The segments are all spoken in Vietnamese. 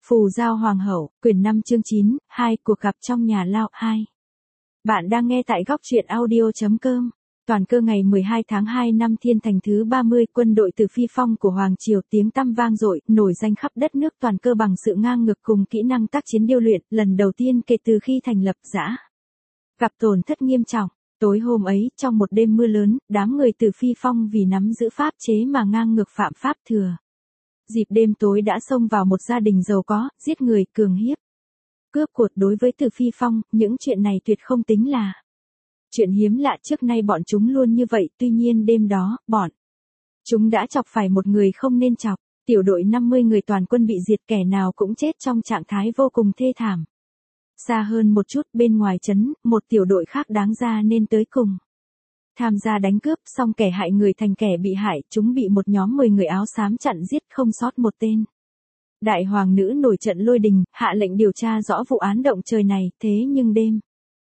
Phù Giao Hoàng hậu, quyển 5 chương 9, 2 cuộc gặp trong nhà lao 2. Bạn đang nghe tại góc truyện audio.com. Toàn cơ ngày 12 tháng 2 năm Thiên Thành thứ 30, quân đội từ Phi Phong của Hoàng Triều tiếng tăm vang dội, nổi danh khắp đất nước. Toàn cơ bằng sự ngang ngược cùng kỹ năng tác chiến điêu luyện, lần đầu tiên kể từ khi thành lập giã. Gặp tổn thất nghiêm trọng. Tối hôm ấy, trong một đêm mưa lớn, đám người từ Phi Phong vì nắm giữ pháp chế mà ngang ngược phạm pháp thừa. Dịp đêm tối đã xông vào một gia đình giàu có, giết người, cường hiếp, cướp của. Đối với Từ Phi Phong, những chuyện này tuyệt không tính là chuyện hiếm lạ, trước nay bọn chúng luôn như vậy. Tuy nhiên đêm đó, bọn chúng đã chọc phải một người không nên chọc. Tiểu đội 50 người toàn quân bị diệt, kẻ nào cũng chết trong trạng thái vô cùng thê thảm. Xa hơn một chút, bên ngoài trấn, một tiểu đội khác đáng ra nên tới cùng tham gia đánh cướp, song kẻ hại người thành kẻ bị hại, chúng bị một nhóm 10 người áo xám chặn giết không sót một tên. Đại hoàng nữ nổi trận lôi đình, hạ lệnh điều tra rõ vụ án động trời này. Thế nhưng đêm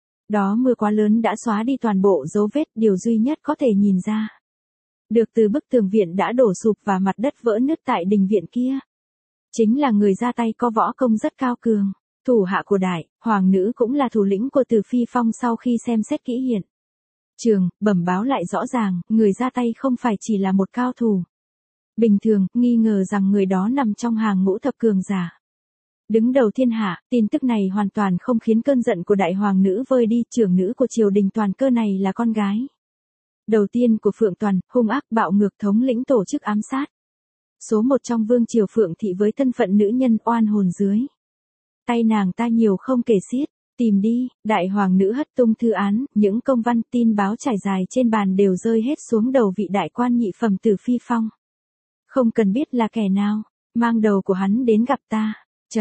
đó mưa quá lớn đã xóa đi toàn bộ dấu vết. Điều duy nhất có thể nhìn ra được từ bức tường viện đã đổ sụp và mặt đất vỡ nứt tại đình viện kia, chính là người ra tay có võ công rất cao cường. Thủ hạ của đại hoàng nữ cũng là thủ lĩnh của Từ Phi Phong. Sau khi xem xét kỹ hiện trường, bẩm báo lại rõ ràng, người ra tay không phải chỉ là một cao thủ bình thường, nghi ngờ rằng người đó nằm trong hàng ngũ thập cường giả đứng đầu thiên hạ. Tin tức này hoàn toàn không khiến cơn giận của đại hoàng nữ vơi đi. Trưởng nữ của triều đình Toàn Cơ này là con gái đầu tiên của Phượng Toàn, hung ác bạo ngược, thống lĩnh tổ chức ám sát số một trong vương triều Phượng thị, với thân phận nữ nhân oan hồn dưới tay nàng ta nhiều không kể xiết. Tìm đi, đại hoàng nữ hất tung thư án, những công văn tin báo trải dài trên bàn đều rơi hết xuống đầu vị đại quan nhị phẩm Từ Phi Phong. Không cần biết là kẻ nào, mang đầu của hắn đến gặp ta.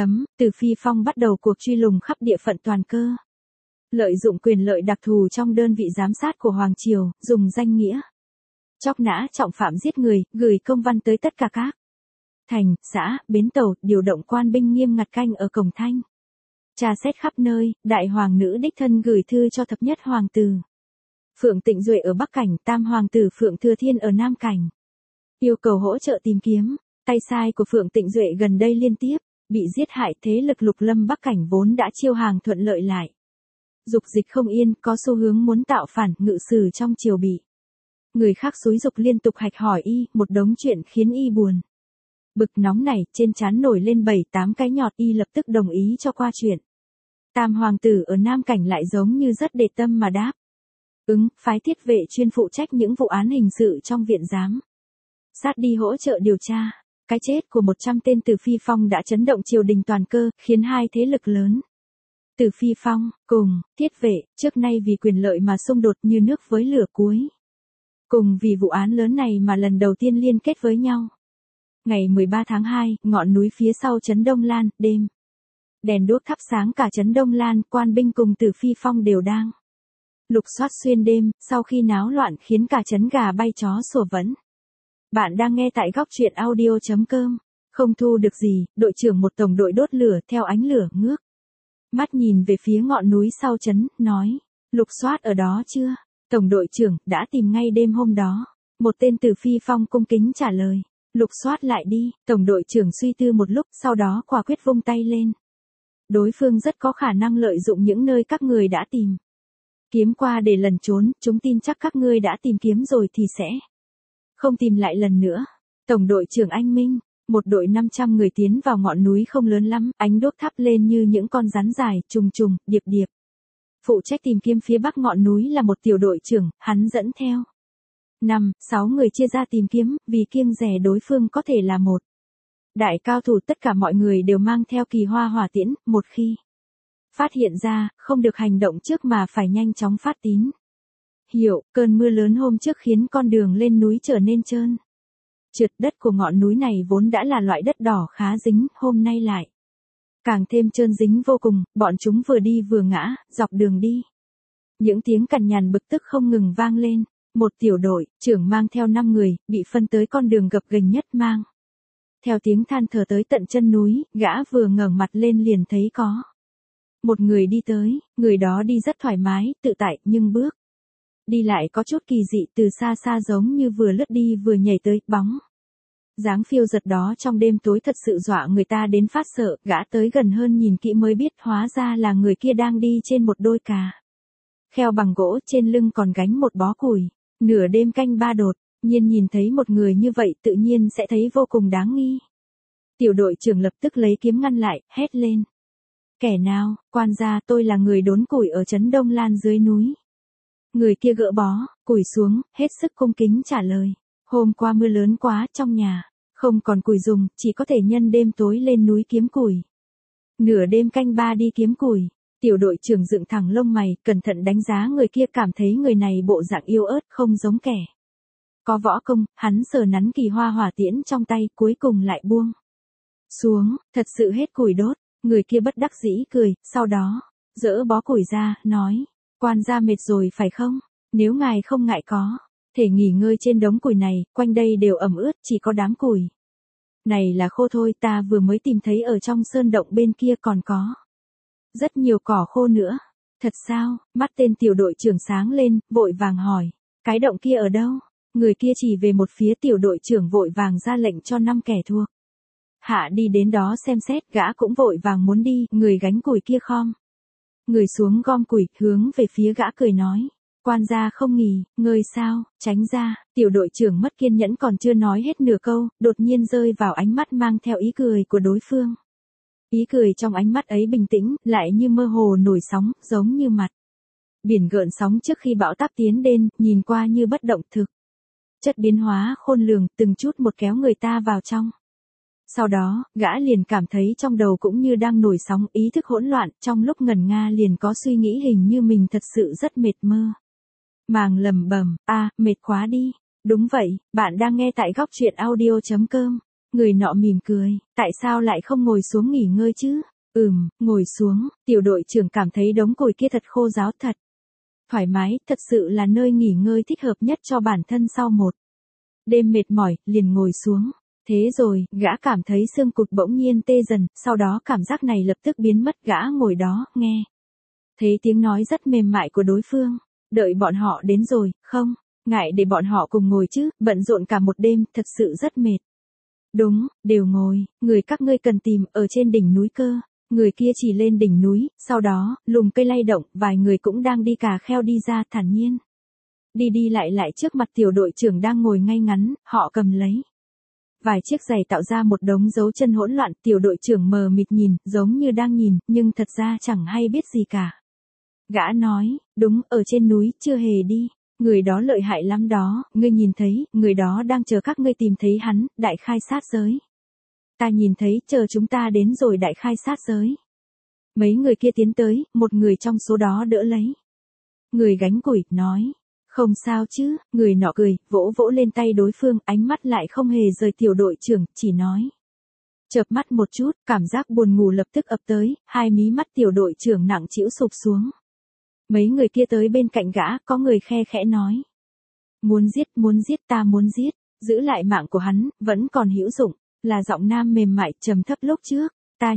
Từ Phi Phong bắt đầu cuộc truy lùng khắp địa phận Toàn Cơ. Lợi dụng quyền lợi đặc thù trong đơn vị giám sát của Hoàng Triều, dùng danh nghĩa chóc nã trọng phạm giết người, gửi công văn tới tất cả các thành, xã, bến tàu, điều động quan binh nghiêm ngặt canh ở cổng thành. Tra xét khắp nơi, đại hoàng nữ đích thân gửi thư cho thập nhất hoàng tử Phượng Tịnh Duệ ở Bắc Cảnh, tam hoàng tử Phượng Thừa Thiên ở Nam Cảnh, yêu cầu hỗ trợ tìm kiếm. Tay sai của Phượng Tịnh Duệ gần đây liên tiếp bị giết hại, thế lực Lục Lâm Bắc Cảnh vốn đã chiêu hàng thuận lợi lại dục dịch không yên, có xu hướng muốn tạo phản. Ngự sử trong triều bị người khác xúi dục liên tục hạch hỏi y, một đống chuyện khiến y buồn bực. Nóng này, trên trán nổi lên 7-8 cái nhọt. Y lập tức đồng ý cho qua chuyện. Tam hoàng tử ở Nam Cảnh lại giống như rất để tâm mà đáp phái thiết vệ chuyên phụ trách những vụ án hình sự trong viện giám sát đi hỗ trợ điều tra. Cái chết của 100 tên Từ Phi Phong đã chấn động triều đình Toàn Cơ, khiến hai thế lực lớn Từ Phi Phong cùng thiết vệ trước nay vì quyền lợi mà xung đột như nước với lửa cuối cùng vì vụ án lớn này mà lần đầu tiên liên kết với nhau. Ngày 13 tháng 2, ngọn núi phía sau trấn Đông Lan, đêm đèn đuốc thắp sáng cả trấn Đông Lan. Quan binh cùng Từ Phi Phong đều đang lục soát xuyên đêm, sau khi náo loạn khiến cả trấn gà bay chó sủa vẫn. Bạn đang nghe tại góc truyện audio.com. Không thu được gì, đội trưởng một tổng đội đốt lửa theo ánh lửa ngước mắt nhìn về phía ngọn núi sau trấn, nói, lục soát ở đó chưa? Tổng đội trưởng, đã tìm ngay đêm hôm đó. Một tên Từ Phi Phong cung kính trả lời, lục soát lại đi. Tổng đội trưởng suy tư một lúc, sau đó quả quyết vung tay lên. Đối phương rất có khả năng lợi dụng những nơi các người đã tìm kiếm qua để lẩn trốn. Chúng tin chắc các ngươi đã tìm kiếm rồi thì sẽ không tìm lại lần nữa. Tổng đội trưởng anh minh. Một đội 500 người tiến vào ngọn núi không lớn lắm, ánh đuốc thắp lên như những con rắn dài, trùng trùng, điệp điệp. Phụ trách tìm kiếm phía bắc ngọn núi là một tiểu đội trưởng, hắn dẫn theo 5-6 người chia ra tìm kiếm, vì kiêng dè đối phương có thể là một đại cao thủ. Tất cả mọi người đều mang theo kỳ hoa hỏa tiễn, một khi phát hiện ra, không được hành động trước mà phải nhanh chóng phát tín hiệu. Cơn mưa lớn hôm trước khiến con đường lên núi trở nên trơn trượt. Đất của ngọn núi này vốn đã là loại đất đỏ khá dính, hôm nay lại càng thêm trơn dính vô cùng. Bọn chúng vừa đi vừa ngã, dọc đường đi những tiếng cằn nhằn bực tức không ngừng vang lên. Một tiểu đội trưởng mang theo 5 người, bị phân tới con đường gập ghềnh nhất, mang theo tiếng than thở tới tận chân núi. Gã vừa ngẩng mặt lên liền thấy có một người đi tới. Người đó đi rất thoải mái, tự tại, nhưng bước đi lại có chút kỳ dị, từ xa xa giống như vừa lướt đi vừa nhảy tới. Bóng Dáng phiêu giật đó trong đêm tối thật sự dọa người ta đến phát sợ, gã tới gần hơn nhìn kỹ mới biết hóa ra là người kia đang đi trên một đôi cà kheo bằng gỗ, trên lưng còn gánh một bó củi. Nửa đêm canh ba đột nhiên nhìn thấy một người như vậy tự nhiên sẽ thấy vô cùng đáng nghi. Tiểu đội trưởng lập tức lấy kiếm ngăn lại, hét lên. Kẻ nào? Quan gia, tôi là người đốn củi ở trấn Đông Lan dưới núi. Người kia gỡ bó củi xuống, hết sức cung kính trả lời. Hôm qua mưa lớn quá, trong nhà không còn củi dùng, chỉ có thể nhân đêm tối lên núi kiếm củi. Nửa đêm canh ba đi kiếm củi. Tiểu đội trưởng dựng thẳng lông mày, cẩn thận đánh giá người kia, cảm thấy người này bộ dạng yếu ớt, không giống kẻ có võ công. Hắn sờ nắn kỳ hoa hỏa tiễn trong tay, cuối cùng lại buông xuống, thật sự hết củi đốt. Người kia bất đắc dĩ cười, sau đó dỡ bó củi ra, nói: Quan gia mệt rồi phải không? Nếu ngài không ngại có thể nghỉ ngơi trên đống củi này, quanh đây đều ẩm ướt, chỉ có đám củi này là khô thôi, ta vừa mới tìm thấy ở trong sơn động bên kia còn có rất nhiều cỏ khô nữa. Thật sao? Mắt tên tiểu đội trưởng sáng lên, vội vàng hỏi. Cái động kia ở đâu? Người kia chỉ về một phía. Tiểu đội trưởng vội vàng ra lệnh cho 5 kẻ thuộc hạ đi đến đó xem xét. Gã cũng vội vàng muốn đi. Người gánh củi kia khom người xuống gom củi, hướng về phía gã cười nói. Quan gia không nghỉ ngơi sao? Tránh ra. Tiểu đội trưởng mất kiên nhẫn còn chưa nói hết nửa câu, đột nhiên rơi vào ánh mắt mang theo ý cười của đối phương. Ý cười trong ánh mắt ấy bình tĩnh, lại như mơ hồ nổi sóng, giống như mặt biển gợn sóng trước khi bão táp tiến đến, nhìn qua như bất động thực chất biến hóa khôn lường, từng chút một kéo người ta vào trong. Sau đó, gã liền cảm thấy trong đầu cũng như đang nổi sóng, ý thức hỗn loạn, trong lúc ngẩn nga liền có suy nghĩ hình như mình thật sự rất mệt mơ màng lẩm bẩm, mệt quá đi. Đúng vậy, bạn đang nghe tại góc truyện audio.com. Người nọ mỉm cười, tại sao lại không ngồi xuống nghỉ ngơi chứ? Ngồi xuống. Tiểu đội trưởng cảm thấy đống củi kia thật khô ráo, thật thoải mái, thật sự là nơi nghỉ ngơi thích hợp nhất cho bản thân sau một đêm mệt mỏi, liền ngồi xuống. Thế rồi, gã cảm thấy xương cụt bỗng nhiên tê dần, sau đó cảm giác này lập tức biến mất. Gã ngồi đó, nghe thấy tiếng nói rất mềm mại của đối phương. Đợi bọn họ đến rồi, không? Ngại để bọn họ cùng ngồi chứ, bận rộn cả một đêm, thật sự rất mệt. Đúng, đều ngồi, người các ngươi cần tìm, ở trên đỉnh núi cơ. Người kia chỉ lên đỉnh núi, sau đó, lùm cây lay động, vài người cũng đang đi cà kheo đi ra, thản nhiên đi đi lại lại trước mặt tiểu đội trưởng đang ngồi ngay ngắn. Họ cầm lấy vài chiếc giày tạo ra một đống dấu chân hỗn loạn. Tiểu đội trưởng mờ mịt nhìn, giống như đang nhìn, nhưng thật ra chẳng hay biết gì cả. Gã nói, đúng, ở trên núi, chưa hề đi. Người đó lợi hại lắm đó, ngươi nhìn thấy, người đó đang chờ các ngươi tìm thấy hắn, đại khai sát giới. Ta nhìn thấy, chờ chúng ta đến rồi đại khai sát giới. Mấy người kia tiến tới, một người trong số đó đỡ lấy người gánh củi, nói. Không sao chứ, người nọ cười, vỗ vỗ lên tay đối phương, ánh mắt lại không hề rời tiểu đội trưởng, chỉ nói. Chợp mắt một chút, cảm giác buồn ngủ lập tức ập tới, hai mí mắt tiểu đội trưởng nặng trĩu sụp xuống. Mấy người kia tới bên cạnh gã, có người khe khẽ nói. Muốn giết, ta muốn giết, giữ lại mạng của hắn, vẫn còn hữu dụng, là giọng nam mềm mại, trầm thấp lúc trước. Ta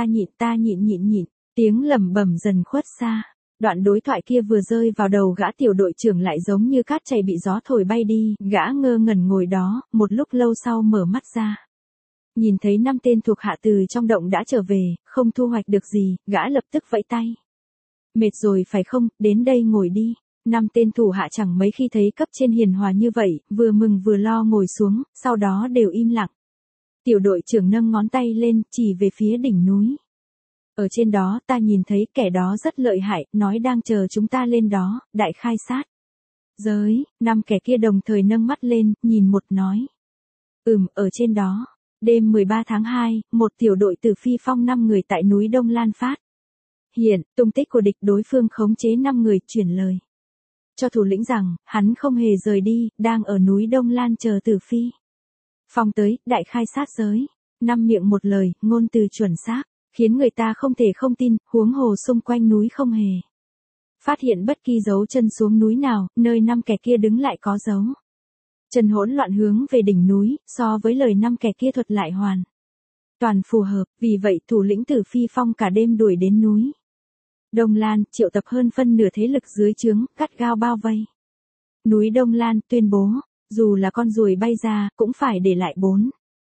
nhịn, tiếng lẩm bẩm dần khuất xa. Đoạn đối thoại kia vừa rơi vào đầu gã, tiểu đội trưởng lại giống như cát chảy bị gió thổi bay đi, gã ngơ ngẩn ngồi đó, một lúc lâu sau mở mắt ra. Nhìn thấy 5 tên thuộc hạ từ trong động đã trở về, không thu hoạch được gì, gã lập tức vẫy tay. Mệt rồi phải không, đến đây ngồi đi. 5 tên thủ hạ chẳng mấy khi thấy cấp trên hiền hòa như vậy, vừa mừng vừa lo ngồi xuống, sau đó đều im lặng. Tiểu đội trưởng nâng ngón tay lên, chỉ về phía đỉnh núi. Ở trên đó ta nhìn thấy kẻ đó rất lợi hại, nói đang chờ chúng ta lên đó, đại khai sát giới. 5 kẻ kia đồng thời nâng mắt lên, nhìn một nói. Ở trên đó. Đêm 13 tháng 2, một tiểu đội từ Phi Phong 5 người tại núi Đông Lan phát hiện tung tích của địch. Đối phương khống chế 5 người, chuyển lời cho thủ lĩnh rằng, hắn không hề rời đi, đang ở núi Đông Lan chờ Từ Phi Phong tới, đại khai sát giới. 5 miệng một lời, ngôn từ chuẩn xác, khiến người ta không thể không tin, huống hồ xung quanh núi không hề phát hiện bất kỳ dấu chân xuống núi nào, nơi 5 kẻ kia đứng lại có dấu chân hỗn loạn hướng về đỉnh núi, so với lời 5 kẻ kia thuật lại hoàn toàn phù hợp. Vì vậy thủ lĩnh Từ Phi Phong cả đêm đuổi đến núi Đông Lan, triệu tập hơn phân nửa thế lực dưới trướng, cắt gao bao vây núi Đông Lan, tuyên bố, dù là con ruồi bay ra, cũng phải để lại 4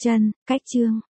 chân, cách chương.